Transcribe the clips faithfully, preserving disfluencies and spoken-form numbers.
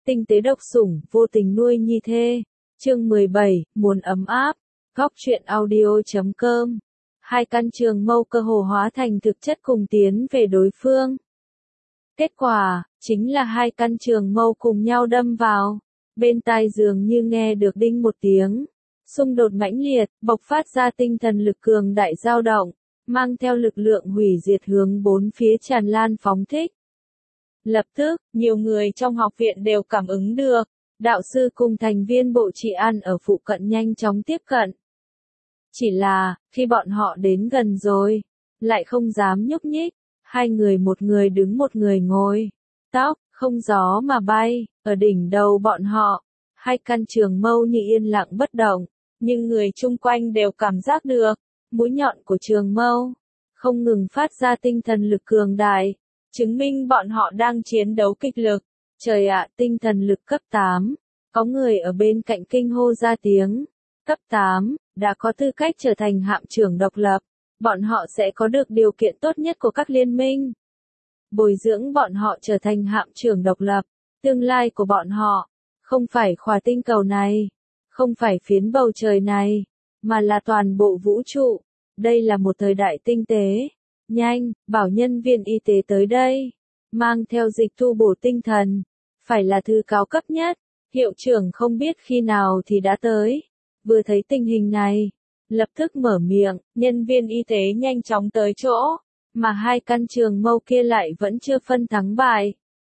tinh tế độc sủng, vô tình nuôi nhi thê. Chương mười bảy, muốn ấm áp. Góc truyện audio chấm com. Hai căn trường mâu cơ hồ hóa thành thực chất cùng tiến về đối phương. Kết quả, chính là hai căn trường mâu cùng nhau đâm vào. Bên tai dường như nghe được đinh một tiếng. Xung đột mãnh liệt, bộc phát ra tinh thần lực cường đại dao động, mang theo lực lượng hủy diệt hướng bốn phía tràn lan phóng thích. Lập tức, nhiều người trong học viện đều cảm ứng được, đạo sư cùng thành viên bộ trị an ở phụ cận nhanh chóng tiếp cận. Chỉ là, khi bọn họ đến gần rồi, lại không dám nhúc nhích, hai người một người đứng một người ngồi, tóc, không gió mà bay, ở đỉnh đầu bọn họ, hai căn trường mâu như yên lặng bất động, nhưng người chung quanh đều cảm giác được, mũi nhọn của trường mâu, không ngừng phát ra tinh thần lực cường đại, chứng minh bọn họ đang chiến đấu kịch lực. Trời ạ, tinh thần lực cấp tám, có người ở bên cạnh kinh hô ra tiếng, cấp tám, đã có tư cách trở thành hạm trưởng độc lập, bọn họ sẽ có được điều kiện tốt nhất của các liên minh. Bồi dưỡng bọn họ trở thành hạm trưởng độc lập, tương lai của bọn họ, không phải khỏa tinh cầu này, không phải phiến bầu trời này, mà là toàn bộ vũ trụ. Đây là một thời đại tinh tế. Nhanh, bảo nhân viên y tế tới đây. Mang theo dịch tu bổ tinh thần. Phải là thứ cao cấp nhất. Hiệu trưởng không biết khi nào thì đã tới. Vừa thấy tình hình này, lập tức mở miệng, nhân viên y tế nhanh chóng tới chỗ. Mà hai căn trường mâu kia lại vẫn chưa phân thắng bại.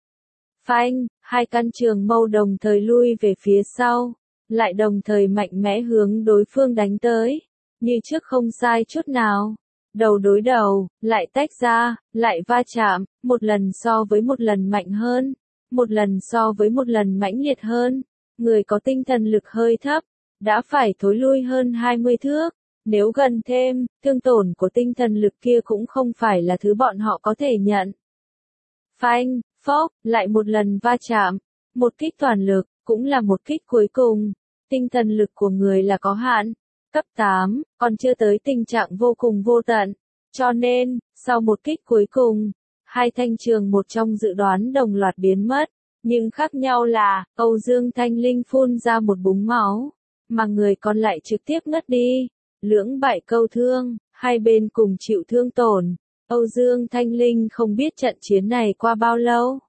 Phanh, hai căn trường mâu đồng thời lui về phía sau. Lại đồng thời mạnh mẽ hướng đối phương đánh tới. Như trước không sai chút nào. Đầu đối đầu, lại tách ra, lại va chạm, một lần so với một lần mạnh hơn, một lần so với một lần mãnh liệt hơn. Người có tinh thần lực hơi thấp, đã phải thối lui hơn hai mươi thước. Nếu gần thêm, thương tổn của tinh thần lực kia cũng không phải là thứ bọn họ có thể nhận. Phanh, phốc, lại một lần va chạm, một kích toàn lực, cũng là một kích cuối cùng. Tinh thần lực của người là có hạn. Cấp tám, còn chưa tới tình trạng vô cùng vô tận. Cho nên, sau một kích cuối cùng, hai thanh trường một trong dự đoán đồng loạt biến mất. Nhưng khác nhau là, Âu Dương Thanh Linh phun ra một búng máu, mà người còn lại trực tiếp ngất đi. Lưỡng bại câu thương, hai bên cùng chịu thương tổn. Âu Dương Thanh Linh không biết trận chiến này qua bao lâu.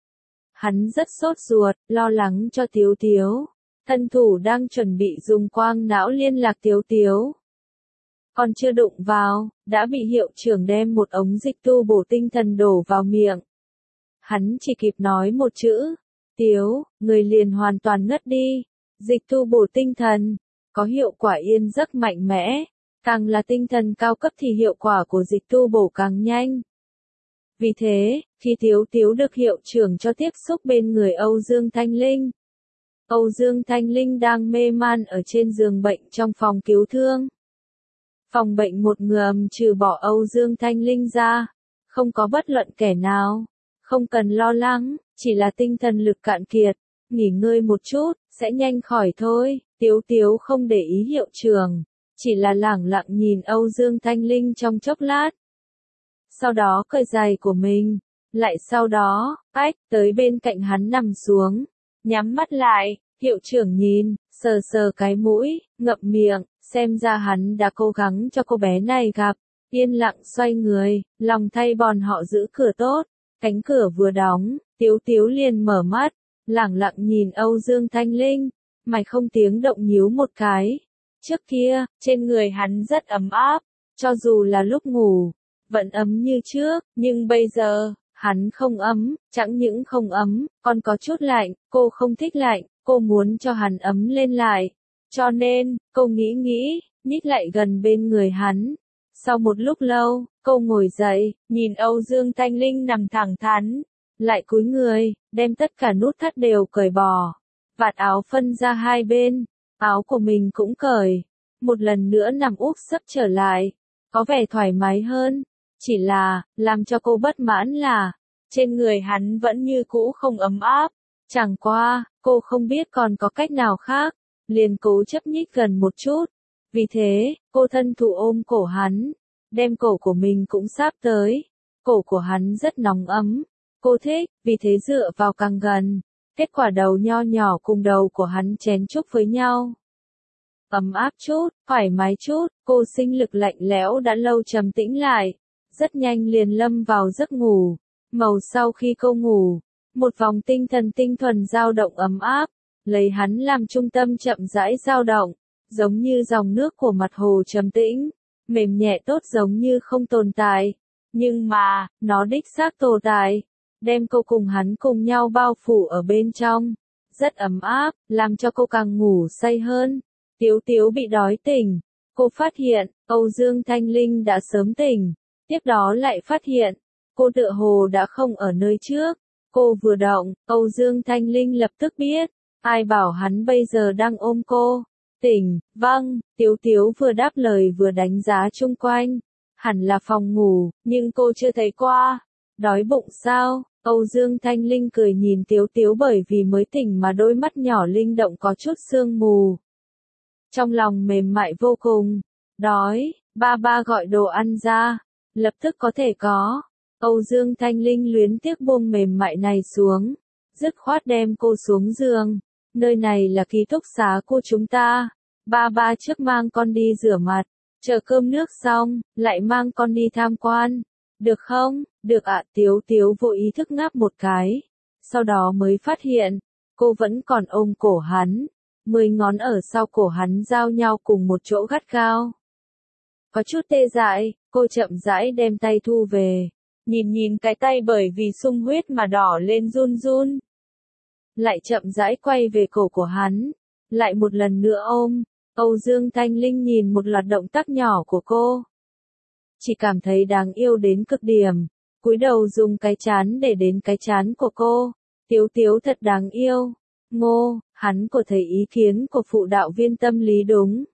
Hắn rất sốt ruột, lo lắng cho Tiếu Tiếu. Thân thủ đang chuẩn bị dùng quang não liên lạc Tiếu Tiếu. Còn chưa đụng vào, đã bị hiệu trưởng đem một ống dịch tu bổ tinh thần đổ vào miệng. Hắn chỉ kịp nói một chữ, Tiếu, người liền hoàn toàn ngất đi. Dịch tu bổ tinh thần, có hiệu quả yên giấc mạnh mẽ, càng là tinh thần cao cấp thì hiệu quả của dịch tu bổ càng nhanh. Vì thế, khi Tiếu Tiếu được hiệu trưởng cho tiếp xúc bên người Âu Dương Thanh Linh, Âu Dương Thanh Linh đang mê man ở trên giường bệnh trong phòng cứu thương. Phòng bệnh một ngườm trừ bỏ Âu Dương Thanh Linh ra, không có bất luận kẻ nào, không cần lo lắng, chỉ là tinh thần lực cạn kiệt, nghỉ ngơi một chút, sẽ nhanh khỏi thôi. Tiếu Tiếu không để ý hiệu trưởng, chỉ là lẳng lặng nhìn Âu Dương Thanh Linh trong chốc lát. Sau đó cởi giày của mình, lại sau đó, ách, tới bên cạnh hắn nằm xuống. Nhắm mắt lại, hiệu trưởng nhìn, sờ sờ cái mũi, ngậm miệng, xem ra hắn đã cố gắng cho cô bé này gặp, yên lặng xoay người, lòng thay bọn họ giữ cửa tốt, cánh cửa vừa đóng, Tiếu Tiếu liền mở mắt, lẳng lặng nhìn Âu Dương Thanh Linh, mày không tiếng động nhíu một cái. Trước kia, trên người hắn rất ấm áp, cho dù là lúc ngủ, vẫn ấm như trước, nhưng bây giờ, hắn không ấm, chẳng những không ấm, còn có chút lạnh, cô không thích lạnh, cô muốn cho hắn ấm lên lại. Cho nên, cô nghĩ nghĩ, nhích lại gần bên người hắn. Sau một lúc lâu, cô ngồi dậy, nhìn Âu Dương Thanh Linh nằm thẳng thắn, lại cúi người, đem tất cả nút thắt đều cởi bỏ. Vạt áo phân ra hai bên, áo của mình cũng cởi, một lần nữa nằm úp sấp trở lại, có vẻ thoải mái hơn. Chỉ là, làm cho cô bất mãn là, trên người hắn vẫn như cũ không ấm áp. Chẳng qua, cô không biết còn có cách nào khác, liền cố chấp nhích gần một chút. Vì thế, cô thân thủ ôm cổ hắn, đem cổ của mình cũng sáp tới. Cổ của hắn rất nóng ấm, cô thích, vì thế dựa vào càng gần, Kết quả đầu nho nhỏ cùng đầu của hắn chén chúc với nhau. Ấm áp chút, thoải mái chút, cô sinh lực lạnh lẽo đã lâu trầm tĩnh lại, rất nhanh liền lâm vào giấc ngủ. Màu sau khi cô ngủ, một vòng tinh thần tinh thuần dao động ấm áp, lấy hắn làm trung tâm chậm rãi dao động, giống như dòng nước của mặt hồ trầm tĩnh, mềm nhẹ tốt giống như không tồn tại. Nhưng mà, nó đích xác tồn tại, đem cô cùng hắn cùng nhau bao phủ ở bên trong, rất ấm áp, làm cho cô càng ngủ say hơn. Tiếu Tiếu bị đói tỉnh, cô phát hiện, Âu Dương Thanh Linh đã sớm tỉnh, tiếp đó lại phát hiện, cô tựa hồ đã không ở nơi trước. Cô vừa động, Âu Dương Thanh Linh lập tức biết, ai bảo hắn bây giờ đang ôm cô. Tỉnh, vâng, Tiếu Tiếu vừa đáp lời vừa đánh giá chung quanh. Hẳn là phòng ngủ, nhưng cô chưa thấy qua. Đói bụng sao? Âu Dương Thanh Linh cười nhìn Tiếu Tiếu bởi vì mới tỉnh mà đôi mắt nhỏ linh động có chút sương mù. Trong lòng mềm mại vô cùng. Đói, ba ba gọi đồ ăn ra, lập tức có thể có. Âu Dương Thanh Linh luyến tiếc buông mềm mại này xuống, dứt khoát đem cô xuống giường. Nơi này là ký túc xá của chúng ta. Ba ba trước mang con đi rửa mặt, chờ cơm nước xong, lại mang con đi tham quan. Được không? Được ạ. Tiếu Tiếu vô ý thức ngáp một cái. Sau đó mới phát hiện, cô vẫn còn ôm cổ hắn. Mười ngón ở sau cổ hắn giao nhau cùng một chỗ gắt gao. Có chút tê dại, cô chậm rãi đem tay thu về. Nhìn nhìn cái tay bởi vì sung huyết mà đỏ lên run run. Lại chậm rãi quay về cổ của hắn. Lại một lần nữa ôm. Âu Dương Thanh Linh nhìn một loạt động tác nhỏ của cô. Chỉ cảm thấy đáng yêu đến cực điểm. Cúi đầu dùng cái chán để đến cái chán của cô. Tiếu Tiếu thật đáng yêu. Ngô, hắn có thấy ý kiến của phụ đạo viên tâm lý đúng.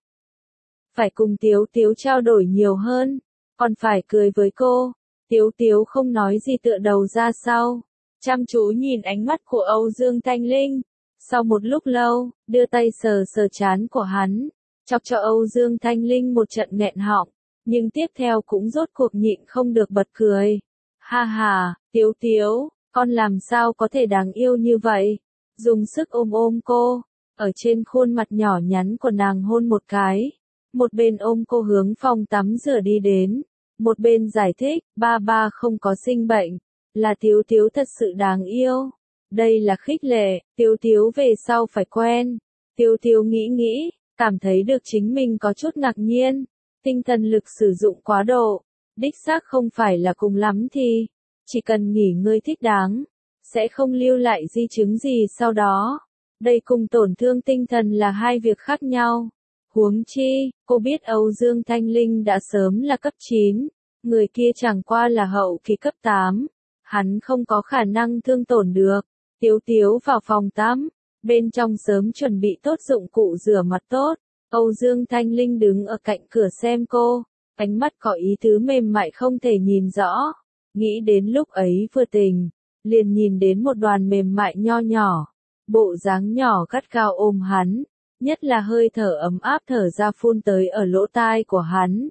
Phải cùng Tiếu Tiếu trao đổi nhiều hơn. Còn phải cười với cô. Tiếu Tiếu không nói gì tựa đầu ra sau. Chăm chú nhìn ánh mắt của Âu Dương Thanh Linh. Sau một lúc lâu, đưa tay sờ sờ trán của hắn. Chọc cho Âu Dương Thanh Linh một trận nghẹn họng. Nhưng tiếp theo cũng rốt cuộc nhịn không được bật cười. Ha ha, Tiếu Tiếu, con làm sao có thể đáng yêu như vậy? Dùng sức ôm ôm cô, ở trên khuôn mặt nhỏ nhắn của nàng hôn một cái. Một bên ôm cô hướng phòng tắm rửa đi đến. Một bên giải thích, ba ba không có sinh bệnh, là Tiếu Tiếu thật sự đáng yêu. Đây là khích lệ, Tiếu Tiếu về sau phải quen. Tiếu Tiếu nghĩ nghĩ, cảm thấy được chính mình có chút ngạc nhiên. Tinh thần lực sử dụng quá độ, đích xác không phải là cùng lắm thì, chỉ cần nghỉ ngơi thích đáng, sẽ không lưu lại di chứng gì sau đó. Đây cùng tổn thương tinh thần là hai việc khác nhau. Huống chi, cô biết Âu Dương Thanh Linh đã sớm là cấp chín, người kia chẳng qua là hậu kỳ cấp tám, hắn không có khả năng thương tổn được. Tiếu Tiếu vào phòng tắm, bên trong sớm chuẩn bị tốt dụng cụ rửa mặt tốt. Âu Dương Thanh Linh đứng ở cạnh cửa xem cô, ánh mắt có ý tứ mềm mại không thể nhìn rõ. Nghĩ đến lúc ấy vừa tỉnh, liền nhìn đến một đoàn mềm mại nho nhỏ, bộ dáng nhỏ gắt gao ôm hắn, nhất là hơi thở ấm áp thở ra phun tới ở lỗ tai của hắn.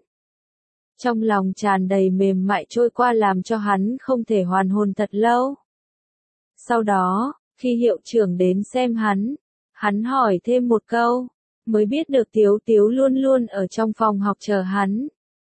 Trong lòng tràn đầy mềm mại trôi qua làm cho hắn không thể hoàn hồn thật lâu. Sau đó, khi hiệu trưởng đến xem hắn, hắn hỏi thêm một câu. Mới biết được Tiếu Tiếu luôn luôn ở trong phòng học chờ hắn.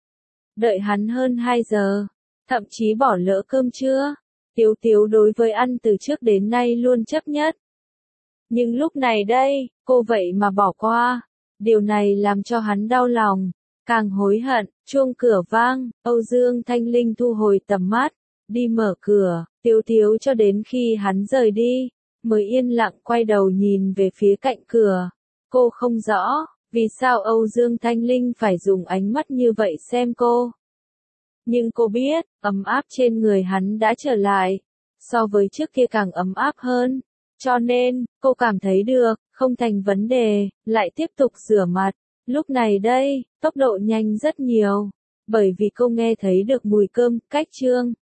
Đợi hắn hơn hai giờ, thậm chí bỏ lỡ cơm trưa. Tiếu Tiếu đối với ăn từ trước đến nay luôn chấp nhất. Nhưng lúc này đây, cô vậy mà bỏ qua. Điều này làm cho hắn đau lòng, càng hối hận. Chuông cửa vang, Âu Dương Thanh Linh thu hồi tầm mắt, đi mở cửa. Tiếu Tiếu cho đến khi hắn rời đi, mới yên lặng quay đầu nhìn về phía cạnh cửa. Cô không rõ, vì sao Âu Dương Thanh Linh phải dùng ánh mắt như vậy xem cô. Nhưng cô biết, ấm áp trên người hắn đã trở lại, so với trước kia càng ấm áp hơn. Cho nên, cô cảm thấy được, không thành vấn đề, lại tiếp tục rửa mặt. Lúc này đây, tốc độ nhanh rất nhiều, bởi vì cô nghe thấy được mùi cơm, cách trương.